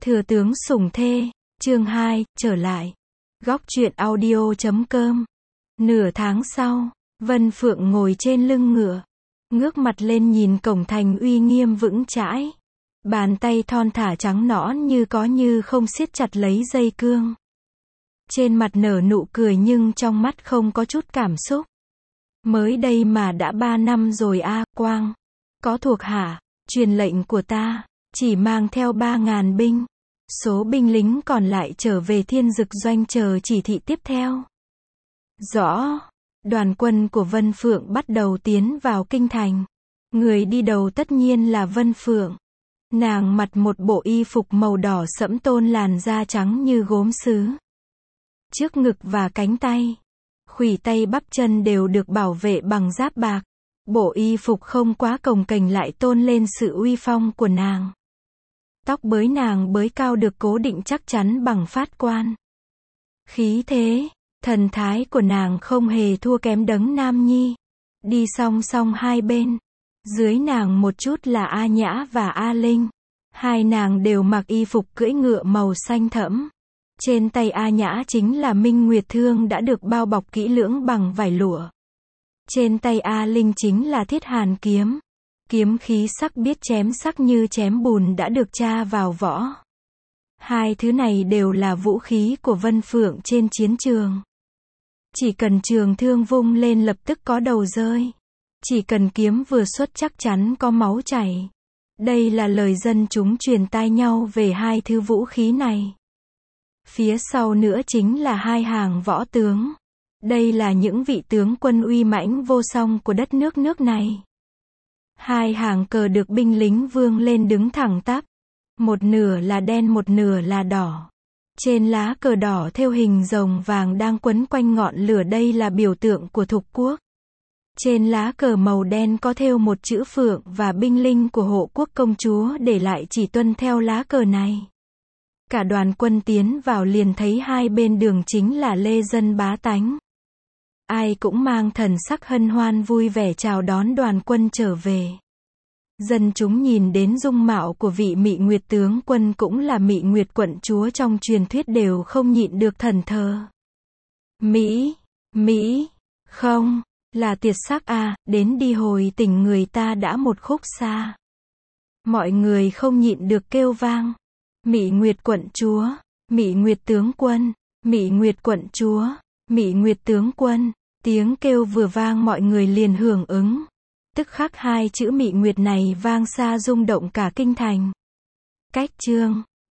Thừa tướng sủng thê, chương 2, trở lại. Góc truyện audio.com. Nửa tháng sau, Vân Phượng ngồi trên lưng ngựa, ngước mặt lên nhìn cổng thành uy nghiêm vững chãi. Bàn tay thon thả trắng nõn như có như không siết chặt lấy dây cương. Trên mặt nở nụ cười nhưng trong mắt không có chút cảm xúc. Mới đây mà đã 3 năm rồi a, Quang. Có thuộc hạ, truyền lệnh của ta, chỉ mang theo 3.000 binh. Số binh lính còn lại trở về Thiên Dực Doanh chờ chỉ thị tiếp theo. Rõ. Đoàn quân của Vân Phượng bắt đầu tiến vào kinh thành. Người đi đầu tất nhiên là Vân Phượng. Nàng mặc một bộ y phục màu đỏ sẫm tôn làn da trắng như gốm sứ. Trước ngực và cánh tay, khuỷu tay bắp chân đều được bảo vệ bằng giáp bạc. Bộ y phục không quá cồng kềnh lại tôn lên sự uy phong của nàng. Tóc bới nàng bới cao được cố định chắc chắn bằng phát quan. Khí thế, thần thái của nàng không hề thua kém Đấng Nam Nhi. Đi song song hai bên. Dưới nàng một chút là A Nhã và A Linh. Hai nàng đều mặc y phục cưỡi ngựa màu xanh thẫm. Trên tay A Nhã chính là Minh Nguyệt Thương đã được bao bọc kỹ lưỡng bằng vải lụa. Trên tay A Linh chính là Thiết Hàn kiếm. Kiếm khí sắc biết chém sắc như chém bùn đã được tra vào vỏ. Hai thứ này đều là vũ khí của Vân Phượng trên chiến trường. Chỉ cần trường thương vung lên lập tức có đầu rơi. Chỉ cần kiếm vừa xuất chắc chắn có máu chảy. Đây là lời dân chúng truyền tai nhau về hai thứ vũ khí này. Phía sau nữa chính là hai hàng võ tướng. Đây là những vị tướng quân uy mãnh vô song của đất nước này. Hai hàng cờ được binh lính vươn lên đứng thẳng tắp. Một nửa là đen một nửa là đỏ. Trên lá cờ đỏ thêu hình rồng vàng đang quấn quanh ngọn lửa, đây là biểu tượng của Thục quốc. Trên lá cờ màu đen có thêu một chữ phượng và binh linh của Hộ quốc công chúa để lại chỉ tuân theo lá cờ này. Cả đoàn quân tiến vào liền thấy hai bên đường chính là lê dân bá tánh. Ai cũng mang thần sắc hân hoan vui vẻ chào đón đoàn quân trở về. Dân chúng nhìn đến dung mạo của vị Mị Nguyệt tướng quân cũng là Mị Nguyệt quận chúa trong truyền thuyết đều không nhịn được thần thờ. Mỹ, không, là tuyệt sắc à, đến đi hồi tình người ta đã một khúc xa. Mọi người không nhịn được kêu vang. Mị Nguyệt quận chúa, Mị Nguyệt tướng quân, Mị Nguyệt quận chúa, Mị Nguyệt tướng quân. Tiếng kêu vừa vang mọi người liền hưởng ứng. Tức khắc hai chữ Mị Nguyệt này vang xa rung động cả kinh thành. Cách chương